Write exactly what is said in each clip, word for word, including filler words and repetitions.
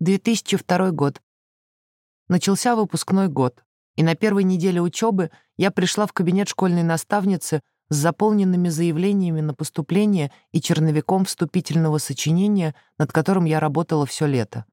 две тысячи второй год. Начался выпускной год, и на первой неделе учебы я пришла в кабинет школьной наставницы с заполненными заявлениями на поступление и черновиком вступительного сочинения, над которым я работала все лето.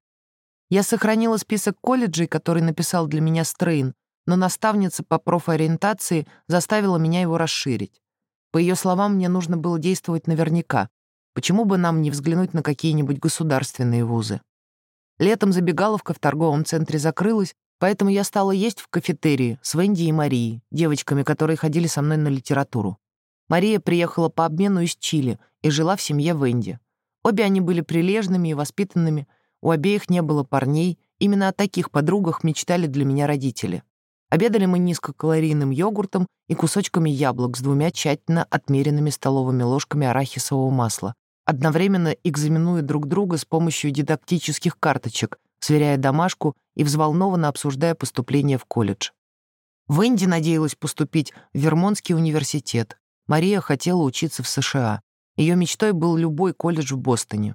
Я сохранила список колледжей, который написал для меня Стрейн, но наставница по профориентации заставила меня его расширить. По ее словам, мне нужно было действовать наверняка. Почему бы нам не взглянуть на какие-нибудь государственные вузы? Летом забегаловка в торговом центре закрылась, поэтому я стала есть в кафетерии с Венди и Марией, девочками, которые ходили со мной на литературу. Мария приехала по обмену из Чили и жила в семье Венди. Обе они были прилежными и воспитанными, у обеих не было парней, именно о таких подругах мечтали для меня родители. Обедали мы низкокалорийным йогуртом и кусочками яблок с двумя тщательно отмеренными столовыми ложками арахисового масла, одновременно экзаменуя друг друга с помощью дидактических карточек, сверяя домашку и взволнованно обсуждая поступление в колледж. Венди надеялась поступить в Вермонтский университет. Мария хотела учиться в США. Ее мечтой был любой колледж в Бостоне.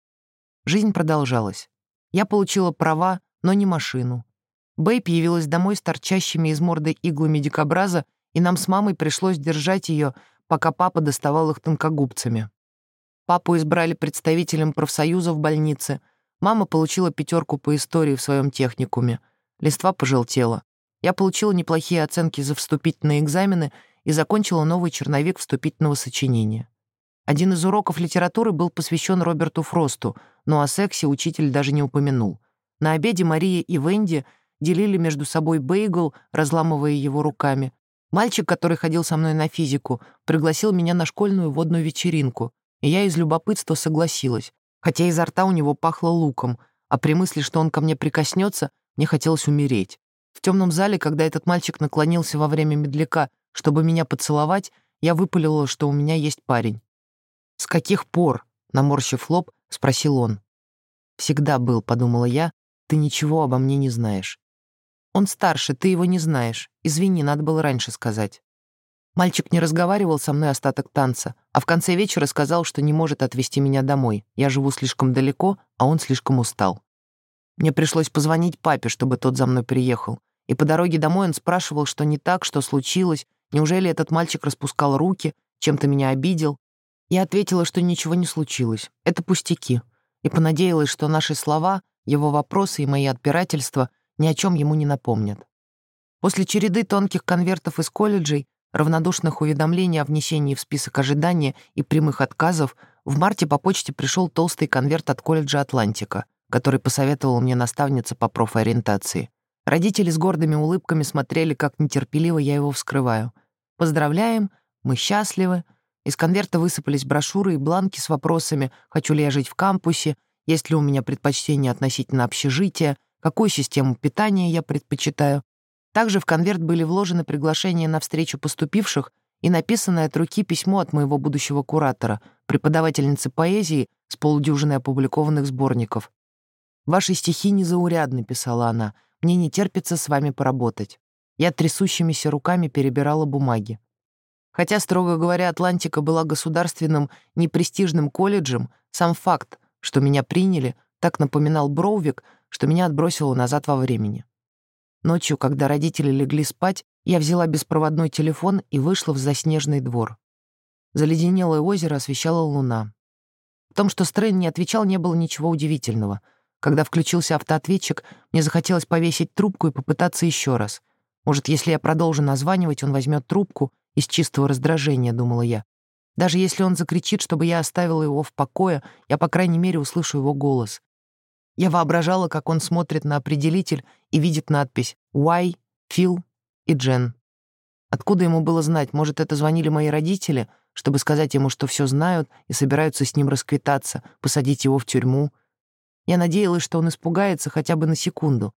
Жизнь продолжалась. Я получила права, но не машину. Бэйб явилась домой с торчащими из морды иглами дикобраза, и нам с мамой пришлось держать ее, пока папа доставал их тонкогубцами. Папу избрали представителем профсоюза в больнице. Мама получила пятерку по истории в своем техникуме. Листва пожелтела. Я получила неплохие оценки за вступительные экзамены и закончила новый черновик вступительного сочинения. Один из уроков литературы был посвящен Роберту Фросту, но о сексе учитель даже не упомянул. На обеде Мария и Венди делили между собой бейгл, разламывая его руками. Мальчик, который ходил со мной на физику, пригласил меня на школьную водную вечеринку, и я из любопытства согласилась, хотя изо рта у него пахло луком, а при мысли, что он ко мне прикоснется, мне хотелось умереть. В темном зале, когда этот мальчик наклонился во время медляка, чтобы меня поцеловать, я выпалила, что у меня есть парень. «С каких пор?» — наморщив лоб, спросил он. «Всегда был», — подумала я, — «ты ничего обо мне не знаешь». «Он старше, ты его не знаешь. Извини, надо было раньше сказать». Мальчик не разговаривал со мной остаток танца, а в конце вечера сказал, что не может отвезти меня домой. Я живу слишком далеко, а он слишком устал. Мне пришлось позвонить папе, чтобы тот за мной приехал. И по дороге домой он спрашивал, что не так, что случилось, неужели этот мальчик распускал руки, чем-то меня обидел. Я ответила, что ничего не случилось. Это пустяки. И понадеялась, что наши слова, его вопросы и мои отпирательства ни о чем ему не напомнят. После череды тонких конвертов из колледжей, равнодушных уведомлений о внесении в список ожидания и прямых отказов, в марте по почте пришел толстый конверт от колледжа «Атлантика», который посоветовала мне наставница по профориентации. Родители с гордыми улыбками смотрели, как нетерпеливо я его вскрываю. «Поздравляем, мы счастливы». Из конверта высыпались брошюры и бланки с вопросами: хочу ли я жить в кампусе, есть ли у меня предпочтения относительно общежития, какую систему питания я предпочитаю. Также в конверт были вложены приглашения на встречу поступивших и написанное от руки письмо от моего будущего куратора, преподавательницы поэзии с полудюжиной опубликованных сборников. «Ваши стихи незаурядны», — писала она, — «мне не терпится с вами поработать». Я трясущимися руками перебирала бумаги. Хотя, строго говоря, Атлантика была государственным, непрестижным колледжем, сам факт, что меня приняли, так напоминал Броувик, что меня отбросило назад во времени. Ночью, когда родители легли спать, я взяла беспроводной телефон и вышла в заснеженный двор. Заледенелое озеро освещала луна. В том, что Стрейн не отвечал, не было ничего удивительного. Когда включился автоответчик, мне захотелось повесить трубку и попытаться еще раз. Может, если я продолжу названивать, он возьмет трубку из чистого раздражения, думала я. Даже если он закричит, чтобы я оставила его в покое, я, по крайней мере, услышу его голос. Я воображала, как он смотрит на определитель и видит надпись «Уай», «Фил» и «Джен». Откуда ему было знать? Может, это звонили мои родители, чтобы сказать ему, что все знают и собираются с ним расквитаться, посадить его в тюрьму? Я надеялась, что он испугается хотя бы на секунду.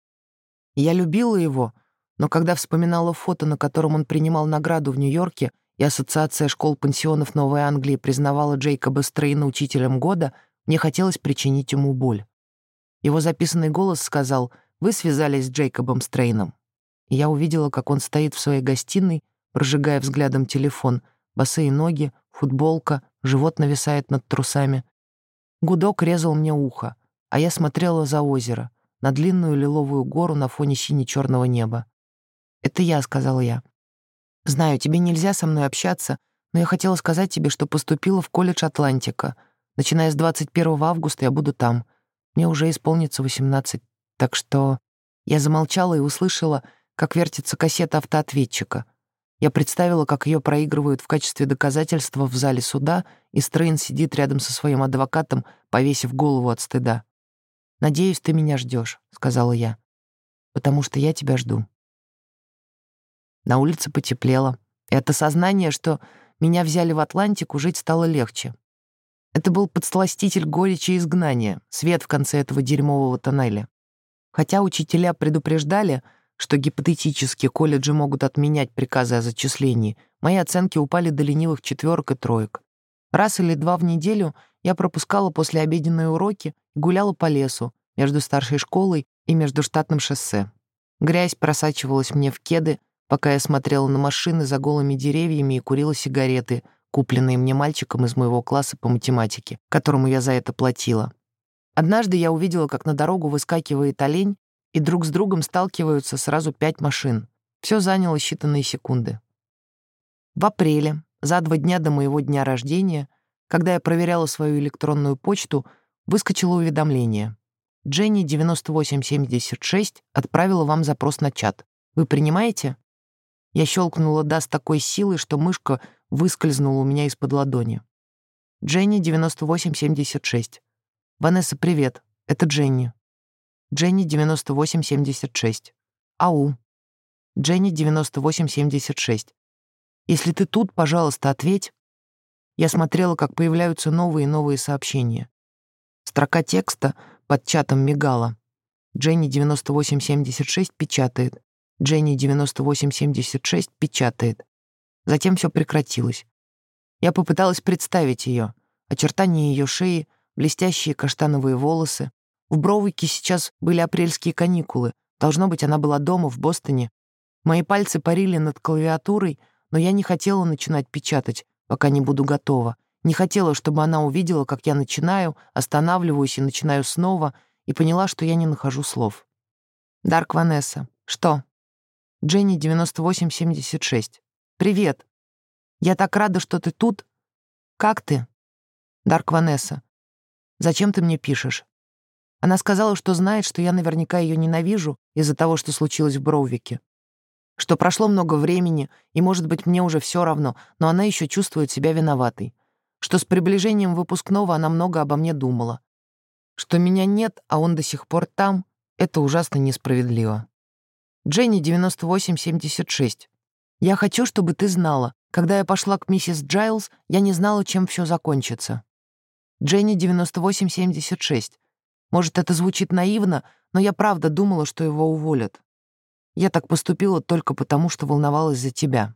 Я любила его, но когда вспоминала фото, на котором он принимал награду в Нью-Йорке, и Ассоциация школ-пансионов Новой Англии признавала Джейкоба Стрейна учителем года, мне хотелось причинить ему боль. Его записанный голос сказал: «Вы связались с Джейкобом Стрейном». И я увидела, как он стоит в своей гостиной, прожигая взглядом телефон, босые ноги, футболка, живот нависает над трусами. Гудок резал мне ухо. а я смотрела за озеро, на длинную лиловую гору на фоне сине-черного неба. «Это я», — сказала я. «Знаю, тебе нельзя со мной общаться, но я хотела сказать тебе, что поступила в колледж Атлантика. Начиная с двадцать первого августа я буду там. Мне уже исполнится восемнадцать, так что...» Я замолчала и услышала, как вертится кассета автоответчика. Я представила, как ее проигрывают в качестве доказательства в зале суда, и Стрейн сидит рядом со своим адвокатом, повесив голову от стыда. «Надеюсь, ты меня ждешь», — сказала я, — «потому что я тебя жду». На улице потеплело, и от осознания, что меня взяли в Атлантику, жить стало легче. Это был подсластитель горечи и изгнания, свет в конце этого дерьмового тоннеля. Хотя учителя предупреждали, что гипотетически колледжи могут отменять приказы о зачислении, мои оценки упали до ленивых четверок и троек. Раз или два в неделю я пропускала послеобеденные уроки и гуляла по лесу между старшей школой и междуштатным шоссе. Грязь просачивалась мне в кеды, пока я смотрела на машины за голыми деревьями и курила сигареты, купленные мне мальчиком из моего класса по математике, которому я за это платила. Однажды я увидела, как на дорогу выскакивает олень, и друг с другом сталкиваются сразу пять машин. Все заняло считанные секунды. В апреле, за два дня до моего дня рождения, когда я проверяла свою электронную почту, выскочило уведомление. «Дженни девяносто восемь семьдесят шесть отправила вам запрос на чат. Вы принимаете?» Я щелкнула «да» с такой силой, что мышка выскользнула у меня из-под ладони. «Дженни девяносто восемь семьдесят шесть. Ванесса, привет. Это Дженни. Дженни девяносто восемь семьдесят шесть. Ау. Дженни девяносто восемь семьдесят шесть. Если ты тут, пожалуйста, ответь». Я смотрела, как появляются новые и новые сообщения. Строка текста под чатом мигала. Дженни девяносто восемь семьдесят шесть печатает. Дженни девяносто восемь семьдесят шесть печатает. Затем все прекратилось. Я попыталась представить ее. Очертания ее шеи, блестящие каштановые волосы. В Броувике сейчас были апрельские каникулы. Должно быть, она была дома, в Бостоне. Мои пальцы парили над клавиатурой, но я не хотела начинать печатать, пока не буду готова. Не хотела, чтобы она увидела, как я начинаю, останавливаюсь и начинаю снова, и поняла, что я не нахожу слов. «Дарк Ванесса. Что?» «Дженни девяносто восемь семьдесят шесть. Привет. Я так рада, что ты тут. Как ты?» «Дарк Ванесса. Зачем ты мне пишешь?» Она сказала, что знает, что я наверняка ее ненавижу из-за того, что случилось в Броувике. Что прошло много времени, и, может быть, мне уже все равно, но она еще чувствует себя виноватой. Что с приближением выпускного она много обо мне думала. Что меня нет, а он до сих пор там, это ужасно несправедливо. Дженни девяносто восемь семьдесят шесть. Я хочу, чтобы ты знала, когда я пошла к миссис Джайлз, я не знала, чем все закончится. Дженни девяносто восемь семьдесят шесть. Может, это звучит наивно, но я правда думала, что его уволят. Я так поступила только потому, что волновалась за тебя.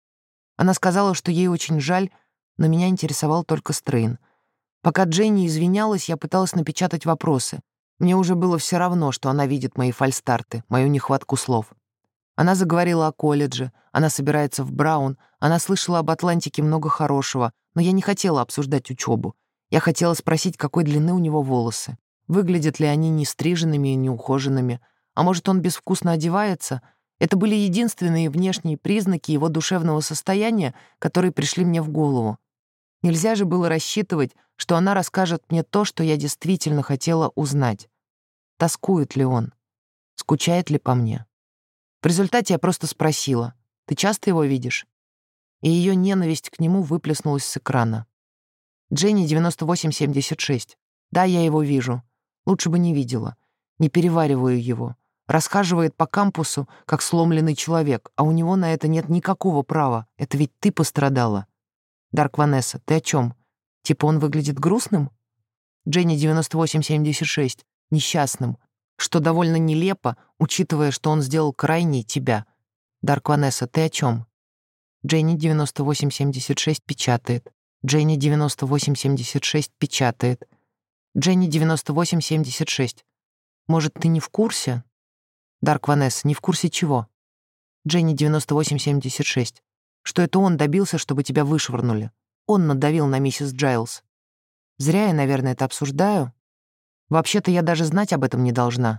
Она сказала, что ей очень жаль, но меня интересовал только Стрейн. Пока Дженни извинялась, я пыталась напечатать вопросы. Мне уже было все равно, что она видит мои фальстарты, мою нехватку слов. Она заговорила о колледже, она собирается в Браун, она слышала об Атлантике много хорошего, но я не хотела обсуждать учебу. Я хотела спросить, какой длины у него волосы. Выглядят ли они не стриженными и неухоженными? А может, он безвкусно одевается? Это были единственные внешние признаки его душевного состояния, которые пришли мне в голову. Нельзя же было рассчитывать, что она расскажет мне то, что я действительно хотела узнать. Тоскует ли он? Скучает ли по мне? В результате я просто спросила: «Ты часто его видишь?» И ее ненависть к нему выплеснулась с экрана. «Дженни девяносто восемь семьдесят шесть. Да, я его вижу. Лучше бы не видела. Не перевариваю его. Расхаживает по кампусу, как сломленный человек, а у него на это нет никакого права. Это ведь ты пострадала». «Дарк Ванесса, ты о чем? Типа он выглядит грустным?» Дженни девяносто восемь семьдесят шесть. Несчастным. Что довольно нелепо, учитывая, что он сделал крайней тебя. «Дарк Ванесса, ты о чем? Дженни девяносто восемь семьдесят шесть печатает. Дженни девяносто восемь семьдесят шесть печатает. Дженни девяносто восемь семьдесят шесть. Может, ты не в курсе? Дарк Ванесса, не в курсе чего? Дженни девяносто восемь семьдесят шесть. Что это он добился, чтобы тебя вышвырнули. Он надавил на миссис Джайлз. Зря я, наверное, это обсуждаю. Вообще-то я даже знать об этом не должна.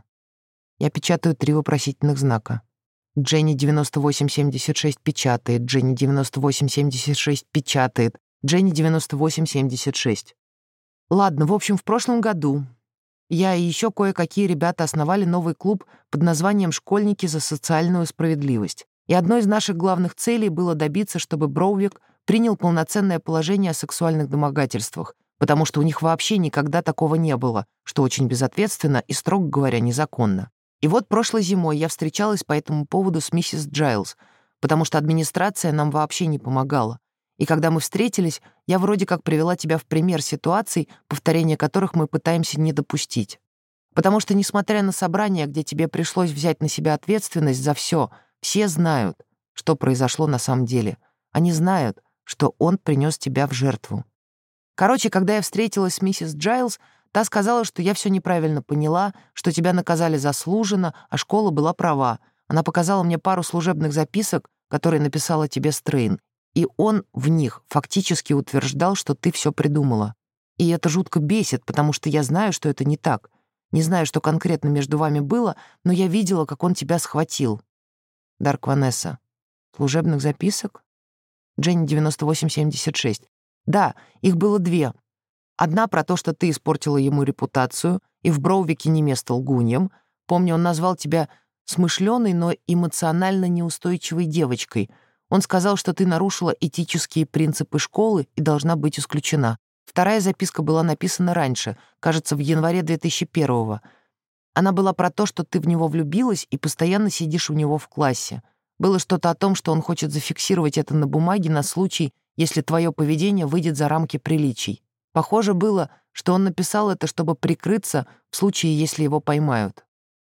Я печатаю три вопросительных знака. Дженни девяносто восемь семьдесят шесть печатает, Дженни девяносто восемь семьдесят шесть печатает, Дженни девяносто восемь семьдесят шесть. Ладно, в общем, в прошлом году я и еще кое-какие ребята основали новый клуб под названием «Школьники за социальную справедливость». И одной из наших главных целей было добиться, чтобы Броувик принял полноценное положение о сексуальных домогательствах, потому что у них вообще никогда такого не было, что очень безответственно и, строго говоря, незаконно. И вот прошлой зимой я встречалась по этому поводу с миссис Джайлз, потому что администрация нам вообще не помогала. И когда мы встретились, я вроде как привела тебя в пример ситуаций, повторения которых мы пытаемся не допустить. Потому что, несмотря на собрание, где тебе пришлось взять на себя ответственность за все, все знают, что произошло на самом деле. Они знают, что он принес тебя в жертву. Короче, когда я встретилась с миссис Джайлз, та сказала, что я все неправильно поняла, что тебя наказали заслуженно, а школа была права. Она показала мне пару служебных записок, которые написала тебе Стрейн. И он в них фактически утверждал, что ты все придумала. И это жутко бесит, потому что я знаю, что это не так. Не знаю, что конкретно между вами было, но я видела, как он тебя схватил. Дарк Ванесса. Служебных записок? Дженни девяносто восемь семьдесят шесть. Да, их было две. Одна про то, что ты испортила ему репутацию, и в Броувике не место лгуньям. Помню, он назвал тебя смышленой, но эмоционально неустойчивой девочкой. Он сказал, что ты нарушила этические принципы школы и должна быть исключена. Вторая записка была написана раньше, кажется, в январе две тысячи первого. Она была про то, что ты в него влюбилась и постоянно сидишь у него в классе. Было что-то о том, что он хочет зафиксировать это на бумаге на случай, если твое поведение выйдет за рамки приличий. Похоже было, что он написал это, чтобы прикрыться в случае, если его поймают.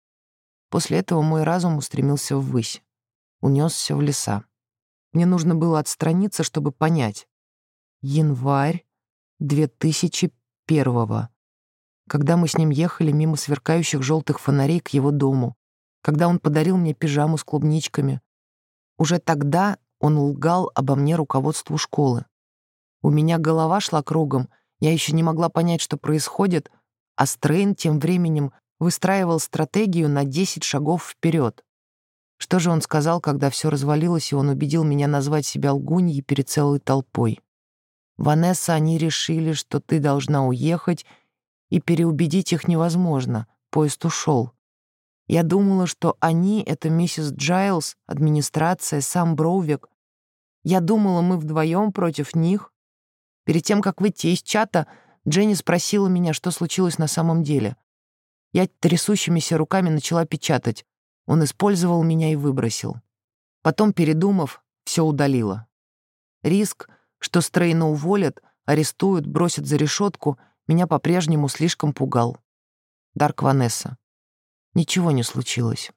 После этого мой разум устремился ввысь, унесся в леса. Мне нужно было отстраниться, чтобы понять. Январь две тысячи первого. Когда мы с ним ехали мимо сверкающих желтых фонарей к его дому, когда он подарил мне пижаму с клубничками. Уже тогда он лгал обо мне руководству школы. У меня голова шла кругом, я еще не могла понять, что происходит, а Стрейн тем временем выстраивал стратегию на десять шагов вперед. Что же он сказал, когда все развалилось, и он убедил меня назвать себя лгуньей перед целой толпой? «Ванесса, они решили, что ты должна уехать, и переубедить их невозможно. Поезд ушел. Я думала, что они — это миссис Джайлз, администрация, сам Броувик. Я думала, мы вдвоем против них. Перед тем, как выйти из чата, Дженни спросила меня, что случилось на самом деле. Я трясущимися руками начала печатать. Он использовал меня и выбросил. Потом, передумав, все удалила. Риск, что Стрейна уволят, арестуют, бросят за решетку, меня по-прежнему слишком пугал. Дарк Ванесса. Ничего не случилось.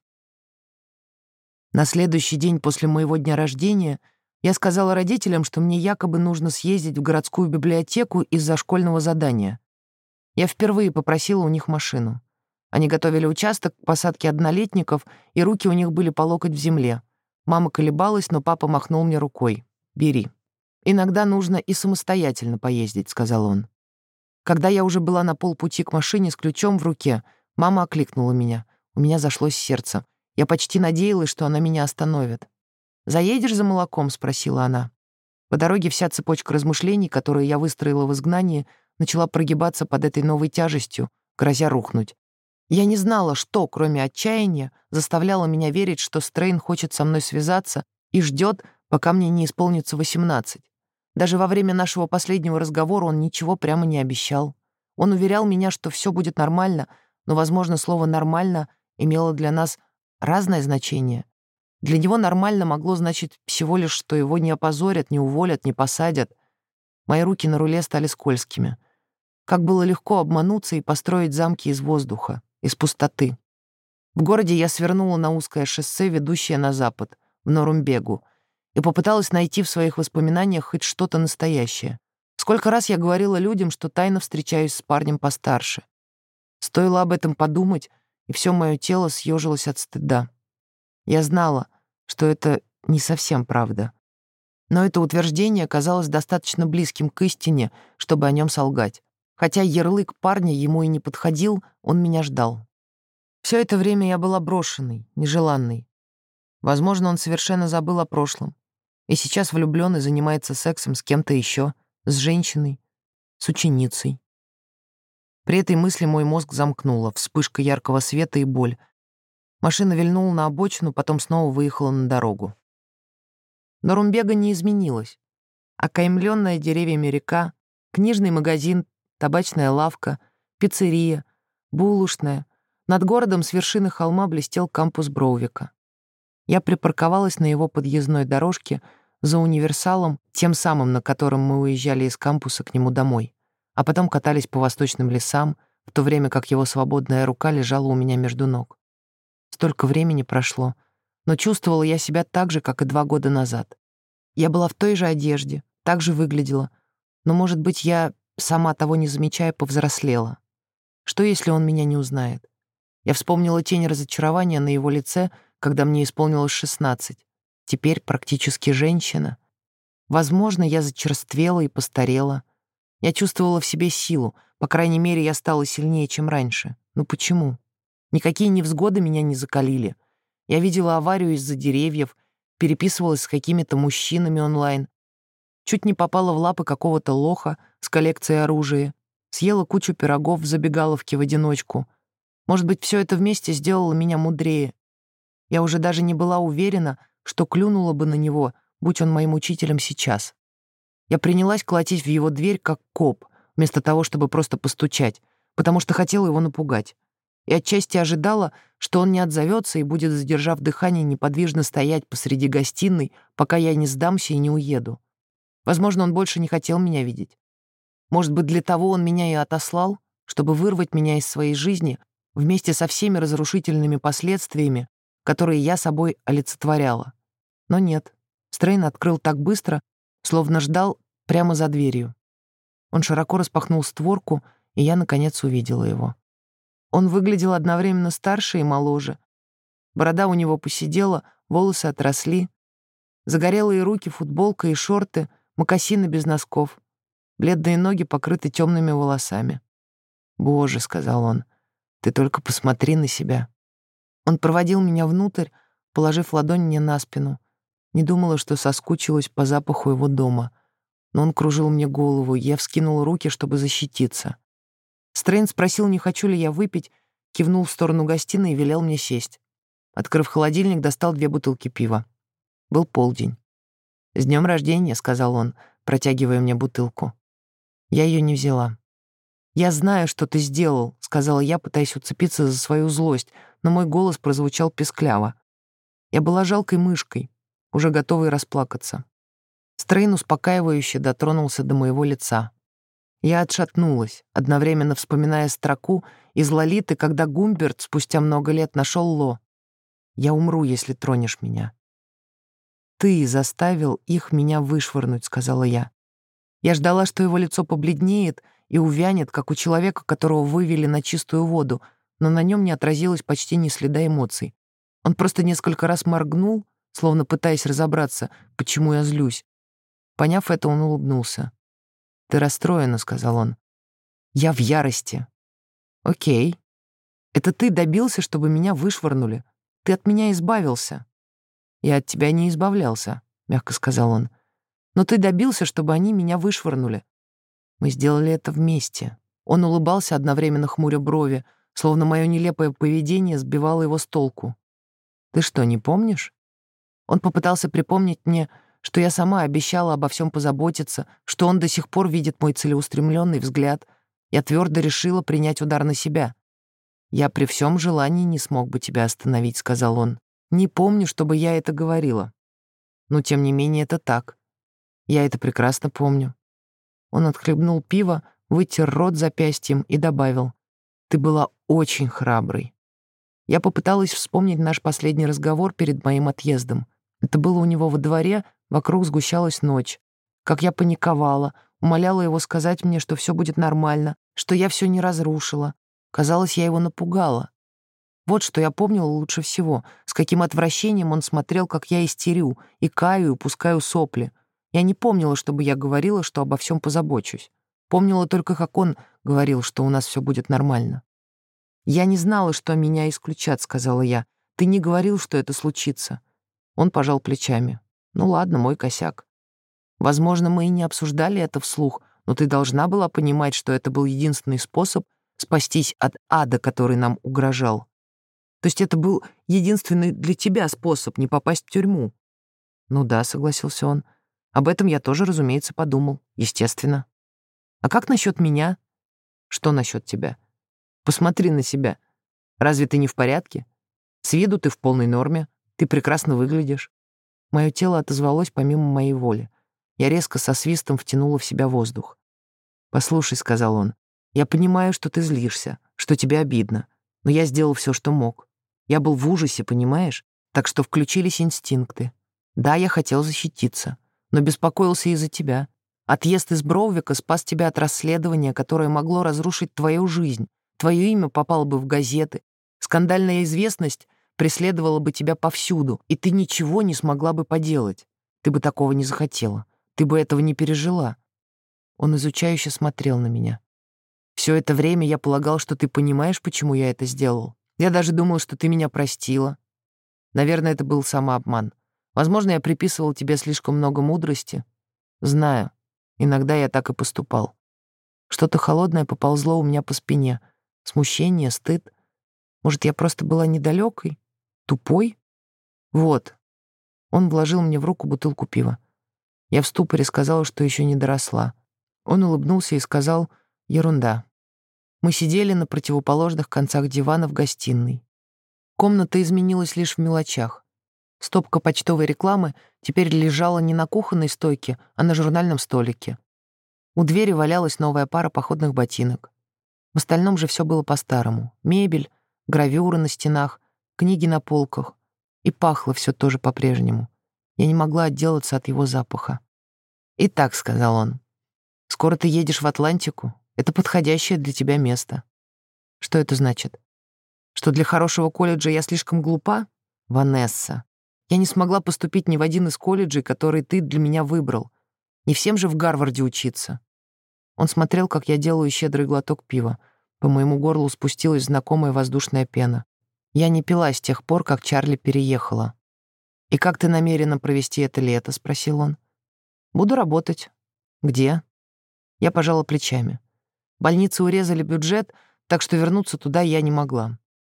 На следующий день после моего дня рождения я сказала родителям, что мне якобы нужно съездить в городскую библиотеку из-за школьного задания. Я впервые попросила у них машину. Они готовили участок к посадке однолетников, и руки у них были по локоть в земле. Мама колебалась, но папа махнул мне рукой. «Бери. Иногда нужно и самостоятельно поездить», — сказал он. Когда я уже была на полпути к машине с ключом в руке, мама окликнула меня. У меня зашлось сердце. Я почти надеялась, что она меня остановит. «Заедешь за молоком?» — спросила она. По дороге вся цепочка размышлений, которые я выстроила в изгнании, начала прогибаться под этой новой тяжестью, грозя рухнуть. Я не знала, что, кроме отчаяния, заставляло меня верить, что Стрейн хочет со мной связаться и ждет, пока мне не исполнится восемнадцать. Даже во время нашего последнего разговора он ничего прямо не обещал. Он уверял меня, что все будет нормально, но, возможно, слово «нормально» имело для нас разное значение. Для него нормально могло значить всего лишь, что его не опозорят, не уволят, не посадят. Мои руки на руле стали скользкими. Как было легко обмануться и построить замки из воздуха, из пустоты. В городе я свернула на узкое шоссе, ведущее на запад, в Норумбегу, и попыталась найти в своих воспоминаниях хоть что-то настоящее. Сколько раз я говорила людям, что тайно встречаюсь с парнем постарше. Стоило об этом подумать, и все мое тело съежилось от стыда. Я знала, что это не совсем правда. Но это утверждение казалось достаточно близким к истине, чтобы о нем солгать. Хотя ярлык парня ему и не подходил, он меня ждал. Все это время я была брошенной, нежеланной. Возможно, он совершенно забыл о прошлом. И сейчас влюблён и занимается сексом с кем-то еще, с женщиной, с ученицей. При этой мысли мой мозг замкнуло, вспышка яркого света и боль. Машина вильнула на обочину, потом снова выехала на дорогу. Но Румбега не изменилась. Окаймлённая деревьями река, книжный магазин, табачная лавка, пиццерия, булочная. Над городом с вершины холма блестел кампус Броувика. Я припарковалась на его подъездной дорожке за универсалом, тем самым, на котором мы уезжали из кампуса к нему домой, а потом катались по восточным лесам, в то время как его свободная рука лежала у меня между ног. Столько времени прошло, но чувствовала я себя так же, как и два года назад. Я была в той же одежде, так же выглядела, но, может быть, я, сама того не замечая, повзрослела. Что, если он меня не узнает? Я вспомнила тень разочарования на его лице, когда мне исполнилось шестнадцать. Теперь практически женщина. Возможно, я зачерствела и постарела. Я чувствовала в себе силу, по крайней мере, я стала сильнее, чем раньше. Но почему? Никакие невзгоды меня не закалили. Я видела аварию из-за деревьев, переписывалась с какими-то мужчинами онлайн, чуть не попала в лапы какого-то лоха с коллекцией оружия, съела кучу пирогов в забегаловке в одиночку. Может быть, все это вместе сделало меня мудрее. Я уже даже не была уверена, что клюнула бы на него, будь он моим учителем сейчас. Я принялась колотить в его дверь, как коп, вместо того, чтобы просто постучать, потому что хотела его напугать. И отчасти ожидала, что он не отзовется и будет, задержав дыхание, неподвижно стоять посреди гостиной, пока я не сдамся и не уеду. Возможно, он больше не хотел меня видеть. Может быть, для того он меня и отослал, чтобы вырвать меня из своей жизни вместе со всеми разрушительными последствиями, которые я собой олицетворяла. Но нет, Стрейн открыл так быстро, словно ждал прямо за дверью. Он широко распахнул створку, и я, наконец, увидела его. Он выглядел одновременно старше и моложе. Борода у него поседела, волосы отросли. Загорелые руки, футболка и шорты, мокасины без носков. Бледные ноги покрыты темными волосами. «Боже», — сказал он, — «ты только посмотри на себя». Он проводил меня внутрь, положив ладонь мне на спину. Не думала, что соскучилась по запаху его дома. Но он кружил мне голову, и я вскинула руки, чтобы защититься. Стрейн спросил, не хочу ли я выпить, кивнул в сторону гостиной и велел мне сесть. Открыв холодильник, достал две бутылки пива. Был полдень. «С днем рождения», — сказал он, протягивая мне бутылку. Я ее не взяла. «Я знаю, что ты сделал», — сказала я, пытаясь уцепиться за свою злость, но мой голос прозвучал пескляво. Я была жалкой мышкой, уже готовой расплакаться. Стрейн успокаивающе дотронулся до моего лица. Я отшатнулась, одновременно вспоминая строку из «Лолиты», когда Гумберт спустя много лет нашел Ло. «Я умру, если тронешь меня». «Ты заставил их меня вышвырнуть», — сказала я. Я ждала, что его лицо побледнеет и увянет, как у человека, которого вывели на чистую воду, но на нем не отразилось почти ни следа эмоций. Он просто несколько раз моргнул, словно пытаясь разобраться, почему я злюсь. Поняв это, он улыбнулся. «Ты расстроена», — сказал он. «Я в ярости». «Окей. Это ты добился, чтобы меня вышвырнули. Ты от меня избавился». «Я от тебя не избавлялся», — мягко сказал он. «Но ты добился, чтобы они меня вышвырнули. Мы сделали это вместе». Он улыбался, одновременно хмуря брови, словно мое нелепое поведение сбивало его с толку. «Ты что, не помнишь?» Он попытался припомнить мне, что я сама обещала обо всем позаботиться, что он до сих пор видит мой целеустремленный взгляд. Я твердо решила принять удар на себя. «Я при всем желании не смог бы тебя остановить», — сказал он. «Не помню, чтобы я это говорила. Но, тем не менее, это так. Я это прекрасно помню». Он отхлебнул пиво, вытер рот запястьем и добавил: «Ты была очень храброй». Я попыталась вспомнить наш последний разговор перед моим отъездом. Это было у него во дворе, вокруг сгущалась ночь. Как я паниковала, умоляла его сказать мне, что все будет нормально, что я все не разрушила. Казалось, я его напугала. Вот что я помнила лучше всего, с каким отвращением он смотрел, как я истерю, икаю и пускаю сопли. Я не помнила, чтобы я говорила, что обо всем позабочусь. Помнила только, как он говорил, что у нас все будет нормально. «Я не знала, что меня исключат», — сказала я. «Ты не говорил, что это случится». Он пожал плечами. «Ну ладно, мой косяк. Возможно, мы и не обсуждали это вслух, но ты должна была понимать, что это был единственный способ спастись от ада, который нам угрожал. То есть это был единственный для тебя способ не попасть в тюрьму». «Ну да», — согласился он. «Об этом я тоже, разумеется, подумал. Естественно. А как насчет меня?» «Что насчет тебя? Посмотри на себя. Разве ты не в порядке? С виду ты в полной норме. Ты прекрасно выглядишь». Мое тело отозвалось помимо моей воли. Я резко со свистом втянула в себя воздух. «Послушай», — сказал он, — «я понимаю, что ты злишься, что тебе обидно, но я сделал все, что мог. Я был в ужасе, понимаешь? Так что включились инстинкты. Да, я хотел защититься, но беспокоился из-за тебя. Отъезд из Броувика спас тебя от расследования, которое могло разрушить твою жизнь. Твое имя попало бы в газеты. Скандальная известность преследовала бы тебя повсюду, и ты ничего не смогла бы поделать. Ты бы такого не захотела. Ты бы этого не пережила». Он изучающе смотрел на меня. «Все это время я полагал, что ты понимаешь, почему я это сделал. Я даже думал, что ты меня простила. Наверное, это был самообман. Возможно, я приписывал тебе слишком много мудрости. Знаю, иногда я так и поступал. Что-то холодное поползло у меня по спине. Смущение, стыд. Может, я просто была недалекой? Тупой? Вот». Он вложил мне в руку бутылку пива. Я в ступоре сказала, что еще не доросла. Он улыбнулся и сказал: «Ерунда». Мы сидели на противоположных концах дивана в гостиной. Комната изменилась лишь в мелочах. Стопка почтовой рекламы теперь лежала не на кухонной стойке, а на журнальном столике. У двери валялась новая пара походных ботинок. В остальном же все было по-старому. Мебель, гравюры на стенах, книги на полках. И пахло все тоже по-прежнему. Я не могла отделаться от его запаха. «Итак», — сказал он, — «скоро ты едешь в Атлантику. Это подходящее для тебя место». «Что это значит? Что для хорошего колледжа я слишком глупа? Ванесса, я не смогла поступить ни в один из колледжей, которые ты для меня выбрал. Не всем же в Гарварде учиться». Он смотрел, как я делаю щедрый глоток пива. По моему горлу спустилась знакомая воздушная пена. Я не пила с тех пор, как Чарли переехала. «И как ты намерена провести это лето?» — спросил он. «Буду работать». «Где?» Я пожала плечами. Больницы урезали бюджет, так что вернуться туда я не могла.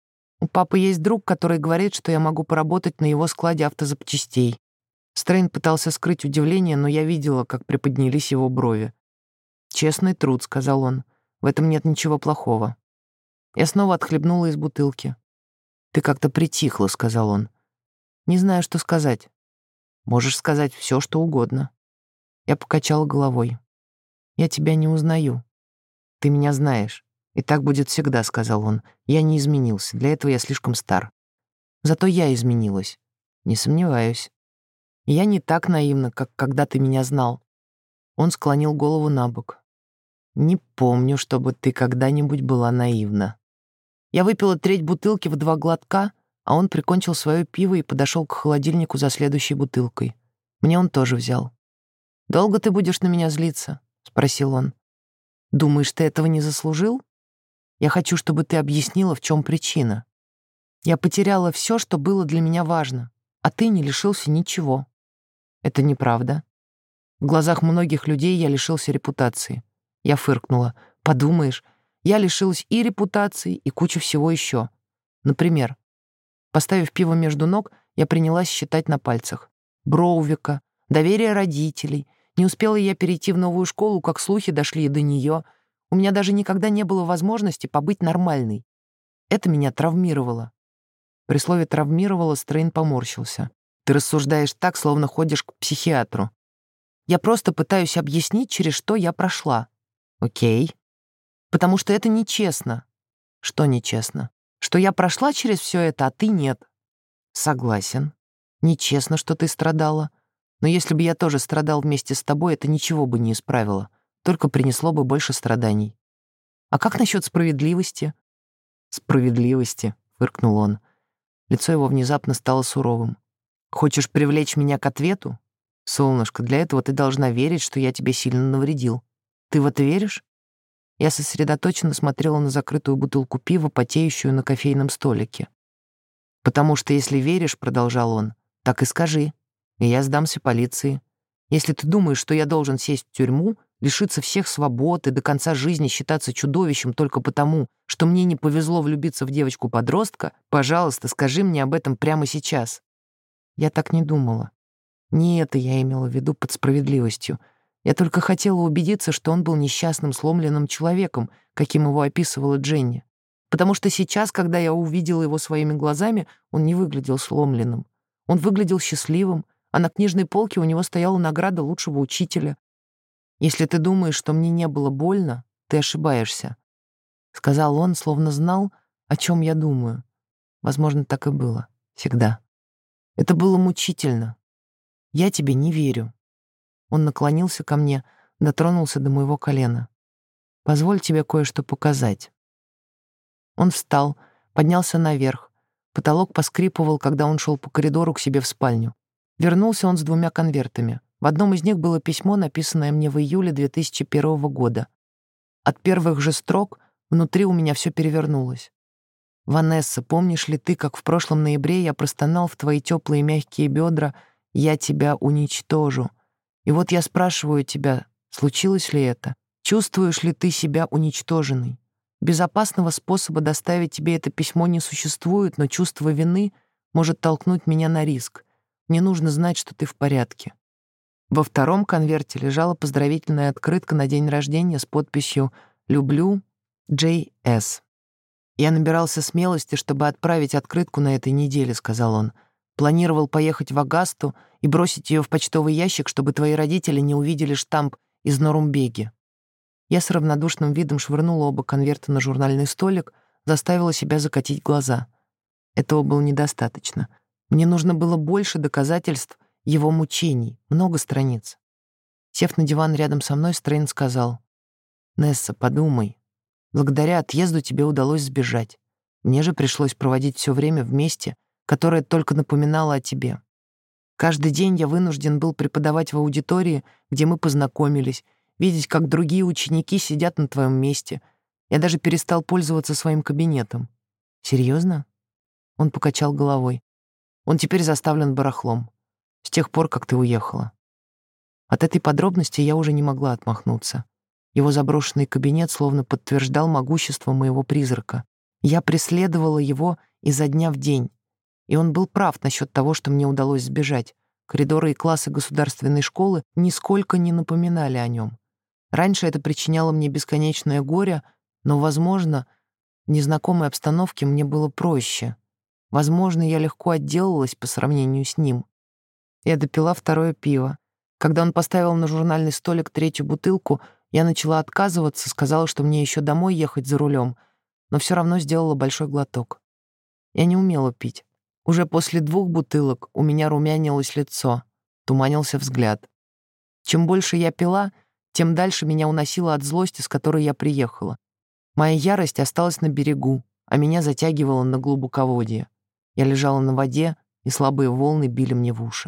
У папы есть друг, который говорит, что я могу поработать на его складе автозапчастей. Стрейн пытался скрыть удивление, но я видела, как приподнялись его брови. «Честный труд», — сказал он. «В этом нет ничего плохого». Я снова отхлебнула из бутылки. «Ты как-то притихла», — сказал он. «Не знаю, что сказать». «Можешь сказать все, что угодно». Я покачала головой. «Я тебя не узнаю». «Ты меня знаешь. И так будет всегда», — сказал он. «Я не изменился. Для этого я слишком стар. Зато я изменилась. Не сомневаюсь. Я не так наивна, как когда ты меня знал». Он склонил голову набок. «Не помню, чтобы ты когда-нибудь была наивна». Я выпила треть бутылки в два глотка, а он прикончил свое пиво и подошел к холодильнику за следующей бутылкой. Мне он тоже взял. «Долго ты будешь на меня злиться?» — спросил он. «Думаешь, ты этого не заслужил? Я хочу, чтобы ты объяснила, в чем причина. Я потеряла все, что было для меня важно, а ты не лишился ничего». «Это неправда. В глазах многих людей я лишился репутации». Я фыркнула. «Подумаешь, я лишилась и репутации, и кучи всего еще. Например, поставив пиво между ног, я принялась считать на пальцах. Броувика, доверие родителей. Не успела я перейти в новую школу, как слухи дошли и до нее. У меня даже никогда не было возможности побыть нормальной. Это меня травмировало». При слове «травмировало» Стрейн поморщился. «Ты рассуждаешь так, словно ходишь к психиатру». «Я просто пытаюсь объяснить, через что я прошла». «Окей». «Потому что это нечестно». «Что нечестно?» «Что я прошла через все это, а ты нет». «Согласен. Нечестно, что ты страдала. Но если бы я тоже страдал вместе с тобой, это ничего бы не исправило, только принесло бы больше страданий». «А как насчет справедливости?» «Справедливости», — фыркнул он. Лицо его внезапно стало суровым. «Хочешь привлечь меня к ответу? Солнышко, для этого ты должна верить, что я тебе сильно навредил». Ты в это веришь?» Я сосредоточенно смотрела на закрытую бутылку пива, потеющую на кофейном столике. «Потому что если веришь, — продолжал он, — так и скажи, и я сдамся полиции. Если ты думаешь, что я должен сесть в тюрьму, лишиться всех свобод и до конца жизни считаться чудовищем только потому, что мне не повезло влюбиться в девочку-подростка, пожалуйста, скажи мне об этом прямо сейчас». Я так не думала. Не это я имела в виду под справедливостью. Я только хотела убедиться, что он был несчастным, сломленным человеком, каким его описывала Дженни. Потому что сейчас, когда я увидела его своими глазами, он не выглядел сломленным. Он выглядел счастливым, а на книжной полке у него стояла награда лучшего учителя. «Если ты думаешь, что мне не было больно, ты ошибаешься», — сказал он, словно знал, о чем я думаю. Возможно, так и было. Всегда. Это было мучительно. Я тебе не верю. Он наклонился ко мне, дотронулся до моего колена. «Позволь тебе кое-что показать». Он встал, поднялся наверх. Потолок поскрипывал, когда он шел по коридору к себе в спальню. Вернулся он с двумя конвертами. В одном из них было письмо, написанное мне в июле две тысячи первого года. От первых же строк внутри у меня все перевернулось. «Ванесса, помнишь ли ты, как в прошлом ноябре я простонал в твои теплые мягкие бедра: я тебя уничтожу? И вот я спрашиваю тебя, случилось ли это? Чувствуешь ли ты себя уничтоженной? Безопасного способа доставить тебе это письмо не существует, но чувство вины может толкнуть меня на риск. Мне нужно знать, что ты в порядке». Во втором конверте лежала поздравительная открытка на день рождения с подписью «Люблю, Джей Эс». «Я набирался смелости, чтобы отправить открытку на этой неделе», — сказал он. «Планировал поехать в Агасту и бросить ее в почтовый ящик, чтобы твои родители не увидели штамп из Норумбеги». Я с равнодушным видом швырнула оба конверта на журнальный столик, заставила себя закатить глаза. Этого было недостаточно. Мне нужно было больше доказательств его мучений, много страниц. Сев на диван рядом со мной, Стрейн сказал: «Несса, подумай. Благодаря отъезду тебе удалось сбежать. Мне же пришлось проводить все время в месте, которое только напоминало о тебе. Каждый день я вынужден был преподавать в аудитории, где мы познакомились, видеть, как другие ученики сидят на твоем месте. Я даже перестал пользоваться своим кабинетом». «Серьезно?» Он покачал головой. «Он теперь заставлен барахлом. С тех пор, как ты уехала». От этой подробности я уже не могла отмахнуться. Его заброшенный кабинет словно подтверждал могущество моего призрака. Я преследовала его изо дня в день. И он был прав насчет того, что мне удалось сбежать. Коридоры и классы государственной школы нисколько не напоминали о нем. Раньше это причиняло мне бесконечное горе, но, возможно, в незнакомой обстановке мне было проще. Возможно, я легко отделалась по сравнению с ним. Я допила второе пиво. Когда он поставил на журнальный столик третью бутылку, я начала отказываться, сказала, что мне еще домой ехать за рулем, но все равно сделала большой глоток. Я не умела пить. Уже после двух бутылок у меня румянилось лицо, туманился взгляд. Чем больше я пила, тем дальше меня уносило от злости, с которой я приехала. Моя ярость осталась на берегу, а меня затягивало на глубоководье. Я лежала на воде, и слабые волны били мне в уши.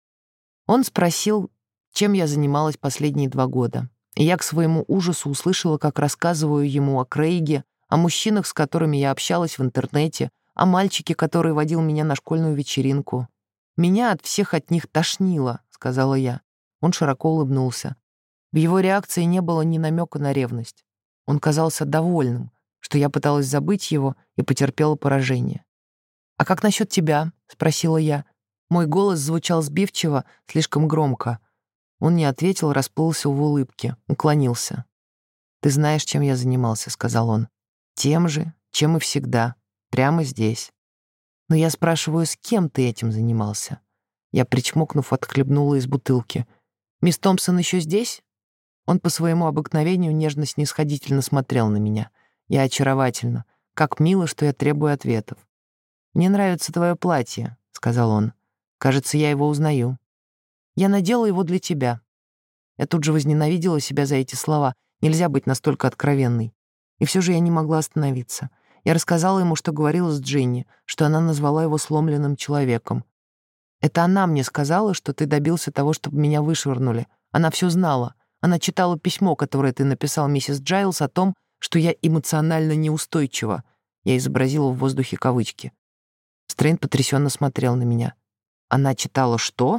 Он спросил, чем я занималась последние два года. И я к своему ужасу услышала, как рассказываю ему о Крейге, о мужчинах, с которыми я общалась в интернете, о мальчике, который водил меня на школьную вечеринку. «Меня от всех от них тошнило», — сказала я. Он широко улыбнулся. В его реакции не было ни намека на ревность. Он казался довольным, что я пыталась забыть его и потерпела поражение. «А как насчет тебя?» — спросила я. Мой голос звучал сбивчиво, слишком громко. Он не ответил, расплылся в улыбке, уклонился. «Ты знаешь, чем я занимался», — сказал он. «Тем же, чем и всегда, прямо здесь». «Но я спрашиваю, с кем ты этим занимался?» Я, причмокнув, отхлебнула из бутылки. «Мисс Томпсон еще здесь?» Он по своему обыкновению нежно-снисходительно смотрел на меня. Я очаровательна. Как мило, что я требую ответов. «Мне нравится твое платье», — сказал он. «Кажется, я его узнаю. Я надела его для тебя». Я тут же возненавидела себя за эти слова. Нельзя быть настолько откровенной. И все же я не могла остановиться. Я рассказала ему, что говорила с Дженни, что она назвала его сломленным человеком. «Это она мне сказала, что ты добился того, чтобы меня вышвырнули. Она все знала. Она читала письмо, которое ты написал миссис Джайлс о том, что я эмоционально неустойчива. Я изобразила в воздухе кавычки. Стрейн потрясенно смотрел на меня. Она читала что?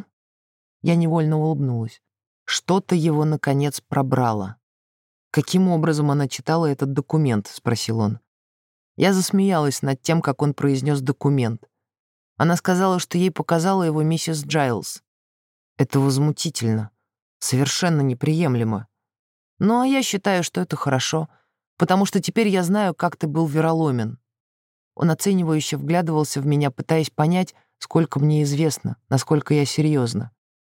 Я невольно улыбнулась. Что-то его, наконец, пробрало. «Каким образом она читала этот документ?» — спросил он. Я засмеялась над тем, как он произнес «документ». Она сказала, что ей показала его миссис Джайлс. Это возмутительно, совершенно неприемлемо. Ну, а я считаю, что это хорошо, потому что теперь я знаю, как ты был вероломен. Он оценивающе вглядывался в меня, пытаясь понять, сколько мне известно, насколько я серьезна.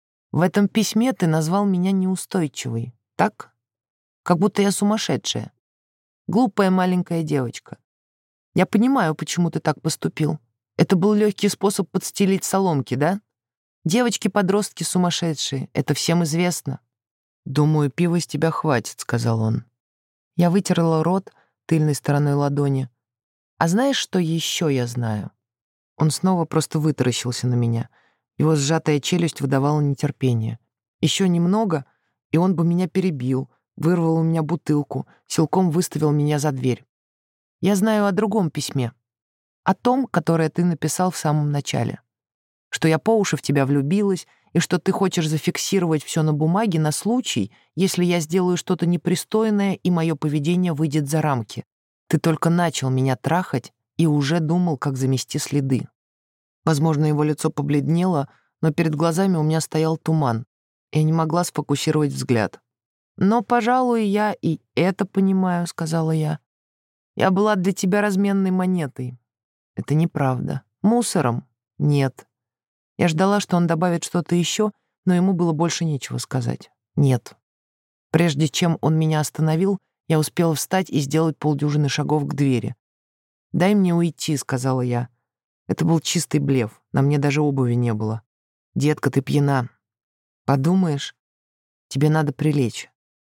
В этом письме ты назвал меня неустойчивой, так? Как будто я сумасшедшая. Глупая маленькая девочка. Я понимаю, почему ты так поступил. Это был легкий способ подстелить соломки, да? Девочки-подростки сумасшедшие, это всем известно. «Думаю, пива с тебя хватит», — сказал он. Я вытерла рот тыльной стороной ладони. «А знаешь, что еще я знаю?» Он снова просто вытаращился на меня. Его сжатая челюсть выдавала нетерпение. Еще немного, и он бы меня перебил, вырвал у меня бутылку, силком выставил меня за дверь. «Я знаю о другом письме. О том, которое ты написал в самом начале. Что я по уши в тебя влюбилась, и что ты хочешь зафиксировать все на бумаге на случай, если я сделаю что-то непристойное, и мое поведение выйдет за рамки. Ты только начал меня трахать и уже думал, как замести следы». Возможно, его лицо побледнело, но перед глазами у меня стоял туман, и я не могла сфокусировать взгляд. «Но, пожалуй, я и это понимаю», — сказала я. «Я была для тебя разменной монетой». «Это неправда. Мусором?» «Нет». Я ждала, что он добавит что-то еще, но ему было больше нечего сказать. «Нет». Прежде чем он меня остановил, я успела встать и сделать полдюжины шагов к двери. «Дай мне уйти», — сказала я. Это был чистый блеф, на мне даже обуви не было. «Детка, ты пьяна. Подумаешь, тебе надо прилечь».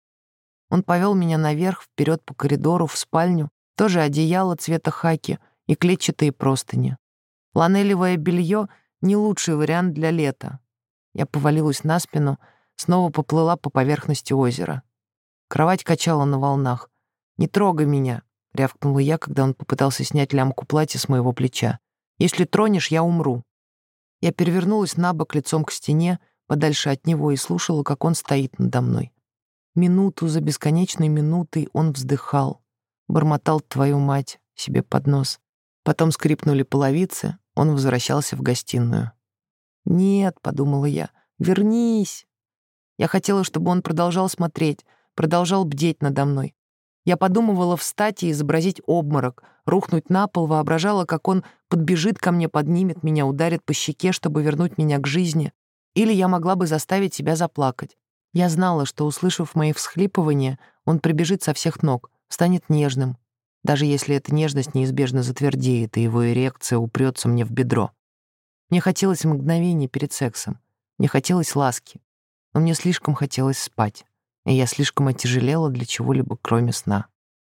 Он повел меня наверх, вперед по коридору, в спальню, тоже одеяло цвета хаки и клетчатые простыни. Ланелевое белье — не лучший вариант для лета. Я повалилась на спину, снова поплыла по поверхности озера. Кровать качала на волнах. «Не трогай меня», — рявкнула я, когда он попытался снять лямку платья с моего плеча. «Если тронешь, я умру». Я перевернулась на бок лицом к стене, подальше от него, и слушала, как он стоит надо мной. Минуту за бесконечной минутой он вздыхал, бормотал «твою мать» себе под нос. Потом скрипнули половицы, он возвращался в гостиную. «Нет», — подумала я, — «вернись». Я хотела, чтобы он продолжал смотреть, продолжал бдеть надо мной. Я подумывала встать и изобразить обморок, рухнуть на пол, воображала, как он подбежит ко мне, поднимет меня, ударит по щеке, чтобы вернуть меня к жизни. Или я могла бы заставить себя заплакать. Я знала, что, услышав мои всхлипывания, он прибежит со всех ног, станет нежным, даже если эта нежность неизбежно затвердеет, и его эрекция упрется мне в бедро. Мне хотелось мгновений перед сексом, мне хотелось ласки, но мне слишком хотелось спать, и я слишком отяжелела для чего-либо, кроме сна.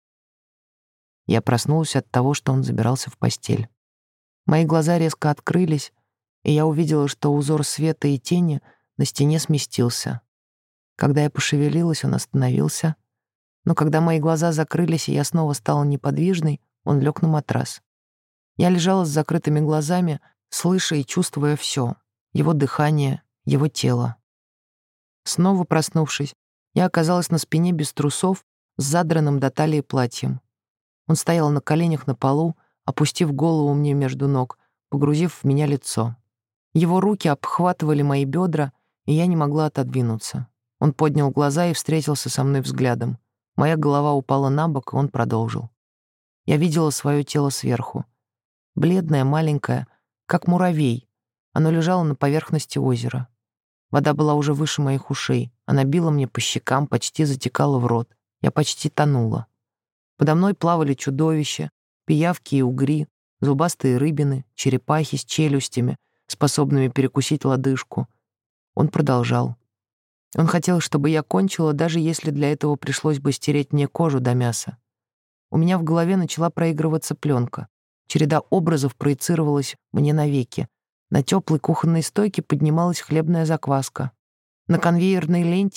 Я проснулась от того, что он забирался в постель. Мои глаза резко открылись, и я увидела, что узор света и тени на стене сместился. Когда я пошевелилась, он остановился, но когда мои глаза закрылись, и я снова стала неподвижной, он лег на матрас. Я лежала с закрытыми глазами, слыша и чувствуя все: его дыхание, его тело. Снова проснувшись, я оказалась на спине без трусов, с задранным до талии платьем. Он стоял на коленях на полу, опустив голову мне между ног, погрузив в меня лицо. Его руки обхватывали мои бедра, и я не могла отодвинуться. Он поднял глаза и встретился со мной взглядом. Моя голова упала на бок, и он продолжил. Я видела свое тело сверху. Бледное, маленькое, как муравей. Оно лежало на поверхности озера. Вода была уже выше моих ушей. Она била мне по щекам, почти затекала в рот. Я почти тонула. Подо мной плавали чудовища, пиявки и угри, зубастые рыбины, черепахи с челюстями, способными перекусить лодыжку. Он продолжал. Он хотел, чтобы я кончила, даже если для этого пришлось бы стереть мне кожу до мяса. У меня в голове начала проигрываться пленка. Череда образов проецировалась мне навеки. На теплой кухонной стойке поднималась хлебная закваска. На конвейерной ленте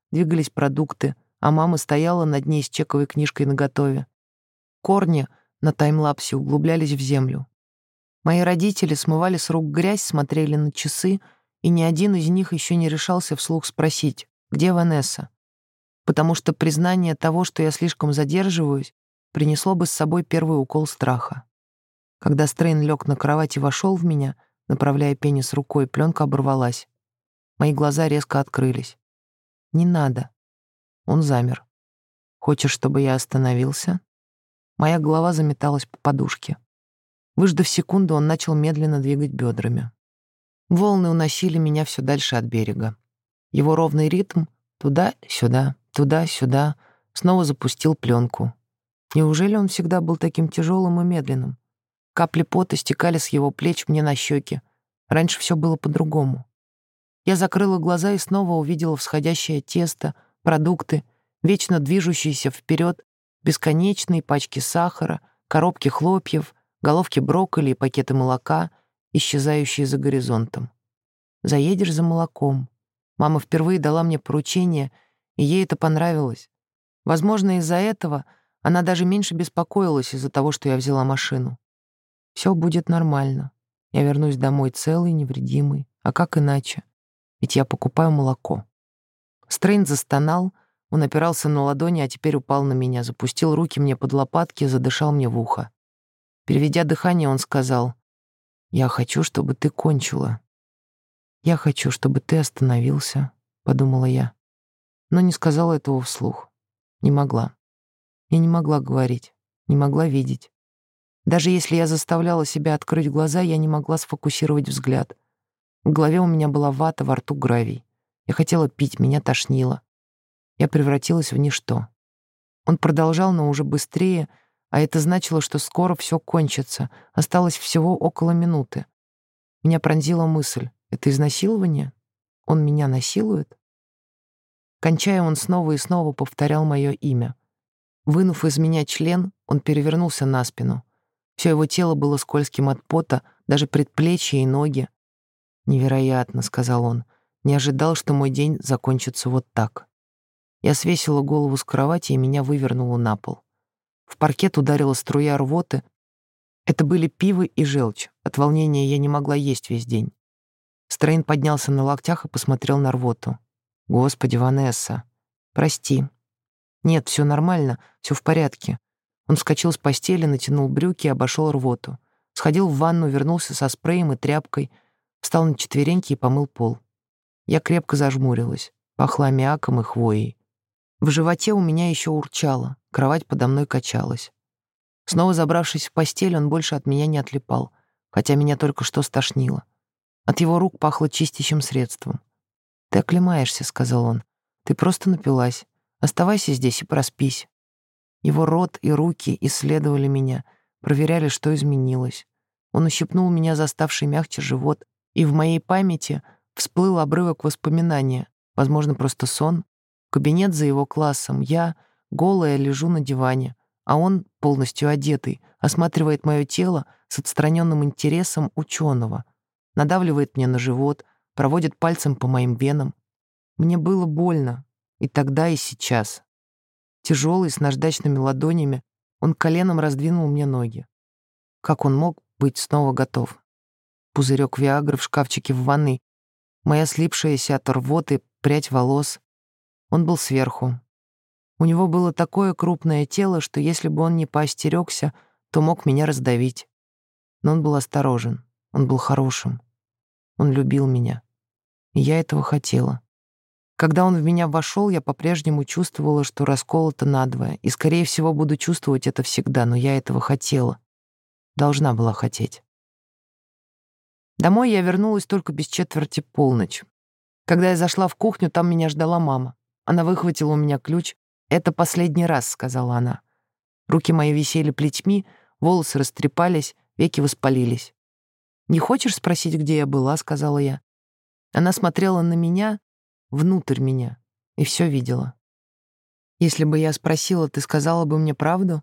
двигались продукты, а мама стояла над ней с чековой книжкой наготове. Корни на таймлапсе углублялись в землю. Мои родители смывали с рук грязь, смотрели на часы, и ни один из них еще не решался вслух спросить, где Ванесса, потому что признание того, что я слишком задерживаюсь, принесло бы с собой первый укол страха. Когда Стрейн лег на кровать и вошел в меня, направляя пенис рукой, пленка оборвалась. Мои глаза резко открылись. «Не надо». Он замер. «Хочешь, чтобы я остановился?» Моя голова заметалась по подушке. Выждав секунду, он начал медленно двигать бедрами. Волны уносили меня все дальше от берега. Его ровный ритм туда-сюда, туда-сюда снова запустил пленку. Неужели он всегда был таким тяжелым и медленным? Капли пота стекали с его плеч мне на щеки. Раньше все было по-другому. Я закрыла глаза и снова увидела всходящее тесто, продукты, вечно движущиеся вперед, бесконечные пачки сахара, коробки хлопьев, головки брокколи и пакеты молока, исчезающие за горизонтом. «Заедешь за молоком». Мама впервые дала мне поручение, и ей это понравилось. Возможно, из-за этого она даже меньше беспокоилась из-за того, что я взяла машину. Все будет нормально. Я вернусь домой целый, невредимый. А как иначе? Ведь я покупаю молоко. Стрейн застонал, он опирался на ладони, а теперь упал на меня, запустил руки мне под лопатки, задышал мне в ухо. Переведя дыхание, он сказал: «Я хочу, чтобы ты кончила». «Я хочу, чтобы ты остановился», — подумала я. Но не сказала этого вслух. Не могла. Я не могла говорить, не могла видеть. Даже если я заставляла себя открыть глаза, я не могла сфокусировать взгляд. В голове у меня была вата, во рту гравий. Я хотела пить, меня тошнило. Я превратилась в ничто. Он продолжал, но уже быстрее, а это значило, что скоро все кончится. Осталось всего около минуты. Меня пронзила мысль: это изнасилование? Он меня насилует? Кончая, он снова и снова повторял мое имя. Вынув из меня член, он перевернулся на спину. Все его тело было скользким от пота, даже предплечья и ноги. «Невероятно», — сказал он. «Не ожидал, что мой день закончится вот так». Я свесила голову с кровати, и меня вывернуло на пол. В паркет ударила струя рвоты. Это были пиво и желчь. От волнения я не могла есть весь день. Стрейн поднялся на локтях и посмотрел на рвоту. «Господи, Ванесса, прости». «Нет, все нормально, все в порядке». Он вскочил с постели, натянул брюки и обошел рвоту. Сходил в ванну, вернулся со спреем и тряпкой, встал на четвереньки и помыл пол. Я крепко зажмурилась. Пахло аммиаком и хвоей. В животе у меня еще урчало, кровать подо мной качалась. Снова забравшись в постель, он больше от меня не отлипал, хотя меня только что стошнило. От его рук пахло чистящим средством. «Ты оклемаешься», — сказал он. «Ты просто напилась. Оставайся здесь и проспись». Его рот и руки исследовали меня, проверяли, что изменилось. Он ущипнул меня за ставший мягче живот, и в моей памяти всплыл обрывок воспоминания, возможно, просто сон. Кабинет за его классом, я, голая, лежу на диване, а он, полностью одетый, осматривает мое тело с отстраненным интересом ученого, надавливает мне на живот, проводит пальцем по моим венам. Мне было больно, и тогда, и сейчас. Тяжелый, с наждачными ладонями, он коленом раздвинул мне ноги. Как он мог быть снова готов? Пузырек виагры в шкафчике в ванной, моя слипшаяся от рвоты прядь волос. Он был сверху. У него было такое крупное тело, что если бы он не поостерегся, то мог меня раздавить. Но он был осторожен, он был хорошим. Он любил меня. И я этого хотела. Когда он в меня вошел, я по-прежнему чувствовала, что расколота надвое, и, скорее всего, буду чувствовать это всегда, но я этого хотела. Должна была хотеть. Домой я вернулась только без четверти полночь. Когда я зашла в кухню, там меня ждала мама. Она выхватила у меня ключ. «Это последний раз», — сказала она. Руки мои висели плетьми, волосы растрепались, веки воспалились. «Не хочешь спросить, где я была?» — сказала я. Она смотрела на меня, внутрь меня, и все видела. «Если бы я спросила, ты сказала бы мне правду?»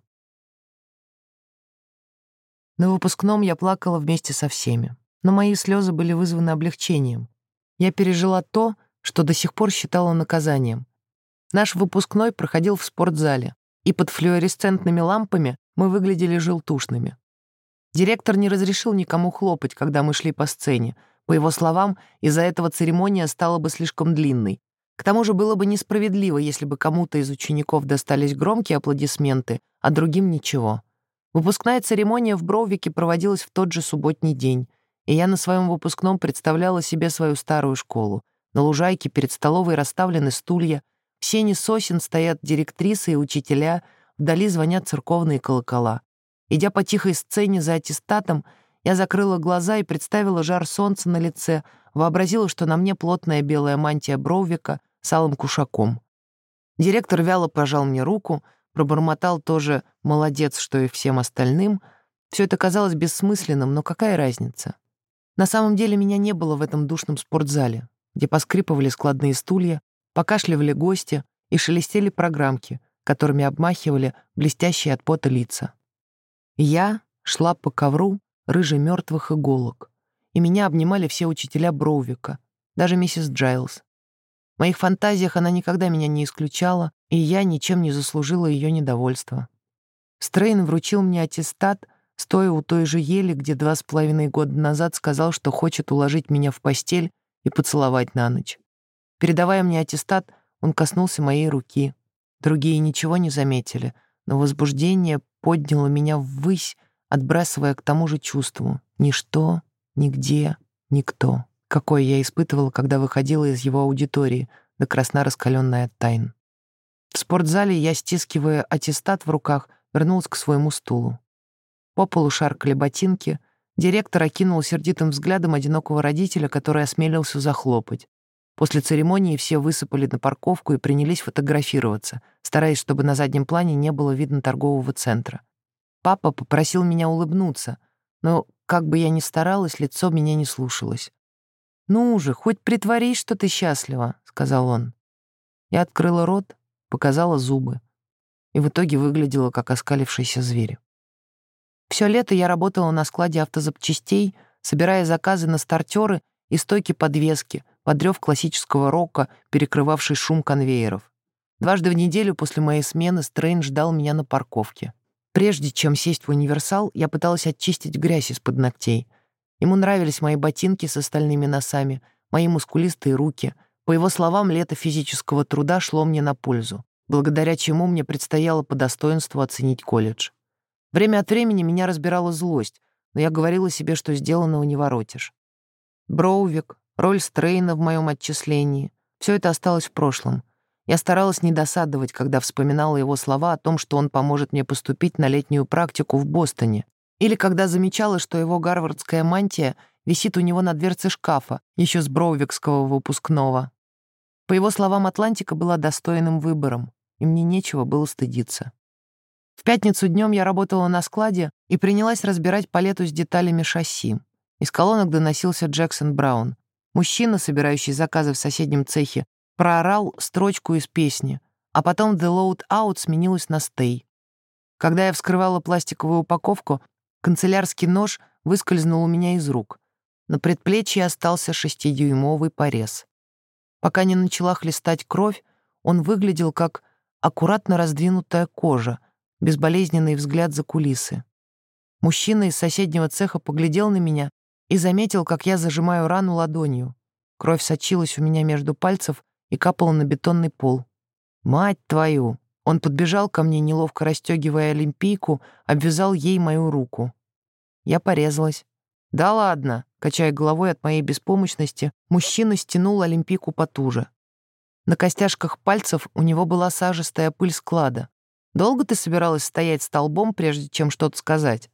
На выпускном я плакала вместе со всеми, но мои слезы были вызваны облегчением. Я пережила то, что до сих пор считала наказанием. Наш выпускной проходил в спортзале, и под флуоресцентными лампами мы выглядели желтушными. Директор не разрешил никому хлопать, когда мы шли по сцене. По его словам, из-за этого церемония стала бы слишком длинной. К тому же было бы несправедливо, если бы кому-то из учеников достались громкие аплодисменты, а другим ничего. Выпускная церемония в Броувике проводилась в тот же субботний день, и я на своем выпускном представляла себе свою старую школу. На лужайке перед столовой расставлены стулья, в сене сосен стоят директрисы и учителя, вдали звонят церковные колокола. Идя по тихой сцене за аттестатом, я закрыла глаза и представила жар солнца на лице, вообразила, что на мне плотная белая мантия Броувика с алым кушаком. Директор вяло пожал мне руку, пробормотал тоже «молодец», что и всем остальным. Все это казалось бессмысленным, но какая разница? На самом деле меня не было в этом душном спортзале, где поскрипывали складные стулья, покашливали гости и шелестели программки, которыми обмахивали блестящие от пота лица. Я шла по ковру рыже мертвых иголок, и меня обнимали все учителя Броувика, даже миссис Джайлз. В моих фантазиях она никогда меня не исключала, и я ничем не заслужила ее недовольства. Стрейн вручил мне аттестат, стоя у той же ели, где два с половиной года назад сказал, что хочет уложить меня в постель и поцеловать на ночь. Передавая мне аттестат, он коснулся моей руки. Другие ничего не заметили, но возбуждение подняло меня ввысь, отбрасывая к тому же чувству. Ничто, нигде, никто. Какое я испытывала, когда выходила из его аудитории, до красна раскаленная от тайн. В спортзале я, стискивая аттестат в руках, вернулась к своему стулу. По полу шаркали ботинки. Директор окинул сердитым взглядом одинокого родителя, который осмелился захлопать. После церемонии все высыпали на парковку и принялись фотографироваться, стараясь, чтобы на заднем плане не было видно торгового центра. Папа попросил меня улыбнуться, но, как бы я ни старалась, лицо меня не слушалось. «Ну же, хоть притворись, что ты счастлива», — сказал он. Я открыла рот, показала зубы, и в итоге выглядела, как оскалившийся зверь. Все лето я работала на складе автозапчастей, собирая заказы на стартеры и стойки подвески, под рев классического рока, перекрывавший шум конвейеров. Дважды в неделю после моей смены Стрейн ждал меня на парковке. Прежде чем сесть в универсал, я пыталась очистить грязь из-под ногтей. Ему нравились мои ботинки с остальными носами, мои мускулистые руки. По его словам, лето физического труда шло мне на пользу, благодаря чему мне предстояло по достоинству оценить колледж. Время от времени меня разбирала злость, но я говорила себе, что сделанного не воротишь. Броувик, роль Стрейна в моем отчислении — все это осталось в прошлом. Я старалась не досадовать, когда вспоминала его слова о том, что он поможет мне поступить на летнюю практику в Бостоне, или когда замечала, что его гарвардская мантия висит у него на дверце шкафа, еще с броувикского выпускного. По его словам, Атлантика была достойным выбором, и мне нечего было стыдиться. В пятницу днем я работала на складе и принялась разбирать палету с деталями шасси. Из колонок доносился Джексон Браун. Мужчина, собирающий заказы в соседнем цехе, проорал строчку из песни, а потом «The Load Out» сменилась на «Stay». Когда я вскрывала пластиковую упаковку, канцелярский нож выскользнул у меня из рук. На предплечье остался шестидюймовый порез. Пока не начала хлестать кровь, он выглядел как аккуратно раздвинутая кожа, безболезненный взгляд за кулисы. Мужчина из соседнего цеха поглядел на меня и заметил, как я зажимаю рану ладонью. Кровь сочилась у меня между пальцев и капала на бетонный пол. «Мать твою!» Он подбежал ко мне, неловко расстегивая олимпийку, обвязал ей мою руку. Я порезалась. «Да ладно!» — качая головой от моей беспомощности, мужчина стянул олимпийку потуже. На костяшках пальцев у него была сажистая пыль склада. «Долго ты собиралась стоять столбом, прежде чем что-то сказать?»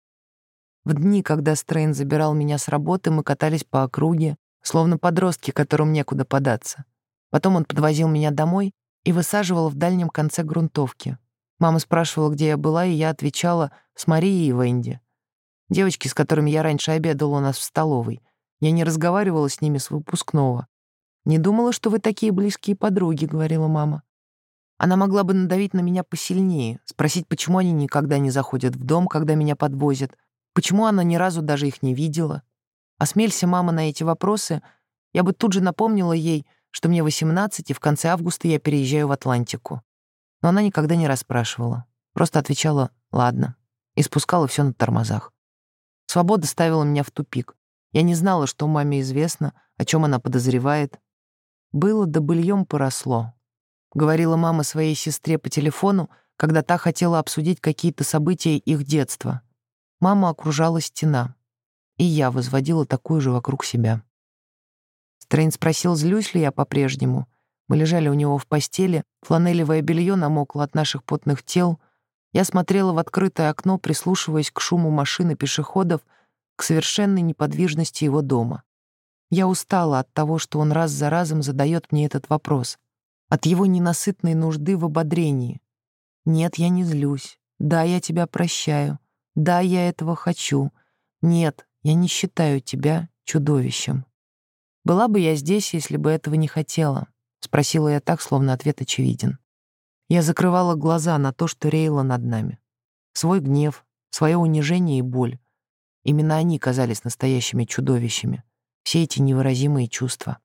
В дни, когда Стрейн забирал меня с работы, мы катались по округе, словно подростки, которым некуда податься. Потом он подвозил меня домой и высаживал в дальнем конце грунтовки. Мама спрашивала, где я была, и я отвечала с Марией и Венди. Девочки, с которыми я раньше обедала у нас в столовой. Я не разговаривала с ними с выпускного. «Не думала, что вы такие близкие подруги», — говорила мама. Она могла бы надавить на меня посильнее, спросить, почему они никогда не заходят в дом, когда меня подвозят, почему она ни разу даже их не видела. Осмелься мама на эти вопросы, я бы тут же напомнила ей, что мне восемнадцать, и в конце августа я переезжаю в Атлантику. Но она никогда не расспрашивала. Просто отвечала «ладно» и спускала все на тормозах. Свобода ставила меня в тупик. Я не знала, что маме известно, о чем она подозревает. Было да быльем поросло. Говорила мама своей сестре по телефону, когда та хотела обсудить какие-то события их детства. Маму окружала стена, и я возводила такую же вокруг себя. Стрейн спросил, злюсь ли я по-прежнему. Мы лежали у него в постели, фланелевое белье намокло от наших потных тел. Я смотрела в открытое окно, прислушиваясь к шуму машин и пешеходов, к совершенной неподвижности его дома. Я устала от того, что он раз за разом задает мне этот вопрос, от его ненасытной нужды в ободрении. Нет, я не злюсь. Да, я тебя прощаю. Да, я этого хочу. Нет, я не считаю тебя чудовищем. «Была бы я здесь, если бы этого не хотела?» — спросила я так, словно ответ очевиден. Я закрывала глаза на то, что реяло над нами. Свой гнев, свое унижение и боль. Именно они казались настоящими чудовищами. Все эти невыразимые чувства.